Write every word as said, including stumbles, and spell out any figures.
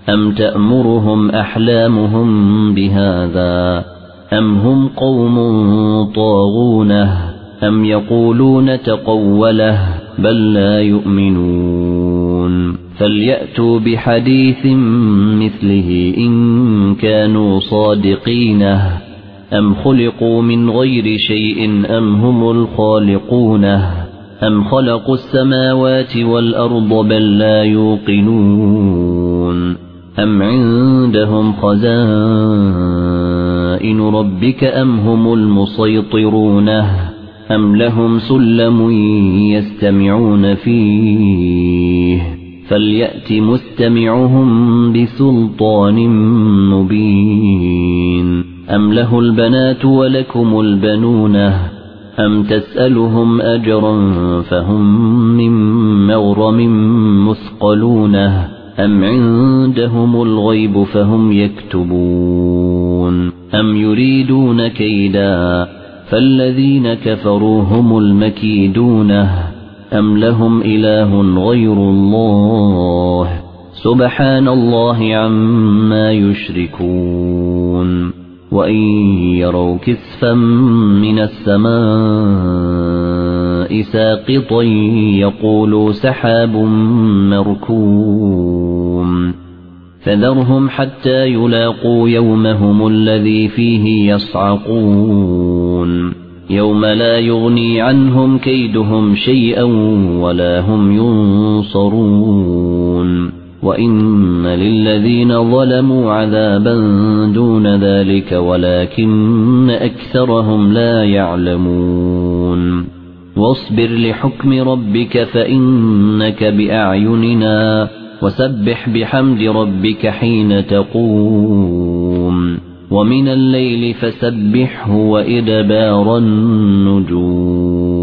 أم تأمرهم أحلامهم بهذا أم هم قوم طاغونه أم يقولون تقوله بل لا يؤمنون فليأتوا بحديث مثله إن كانوا صادقين أم خلقوا من غير شيء أم هم الخالقون أم خلقوا السماوات والأرض بل لا يوقنون أم عندهم خزائن ربك أم هم المسيطرون أم لهم سلم يستمعون فيه فليأت مستمعهم بسلطان مبين أم له البنات ولكم البنون أم تسألهم أجرا فهم من مغرم مثقلون أم عندهم الغيب فهم يكتبون أم يريدون كيدا فالذين كفروا هم المكيدون أم لهم إله غير الله سبحان الله عما يشركون وإن يروا كسفا من السماء ساقطا يقولوا سحاب مركوم فذرهم حتى يلاقوا يومهم الذي فيه يصعقون يوم لا يغني عنهم كيدهم شيئا ولا هم ينصرون وإن للذين ظلموا عذابا دون ذلك ولكن أكثرهم لا يعلمون واصبر لحكم ربك فإنك بأعيننا وسبح بحمد ربك حين تقوم ومن الليل فسبحه وإدبار النجوم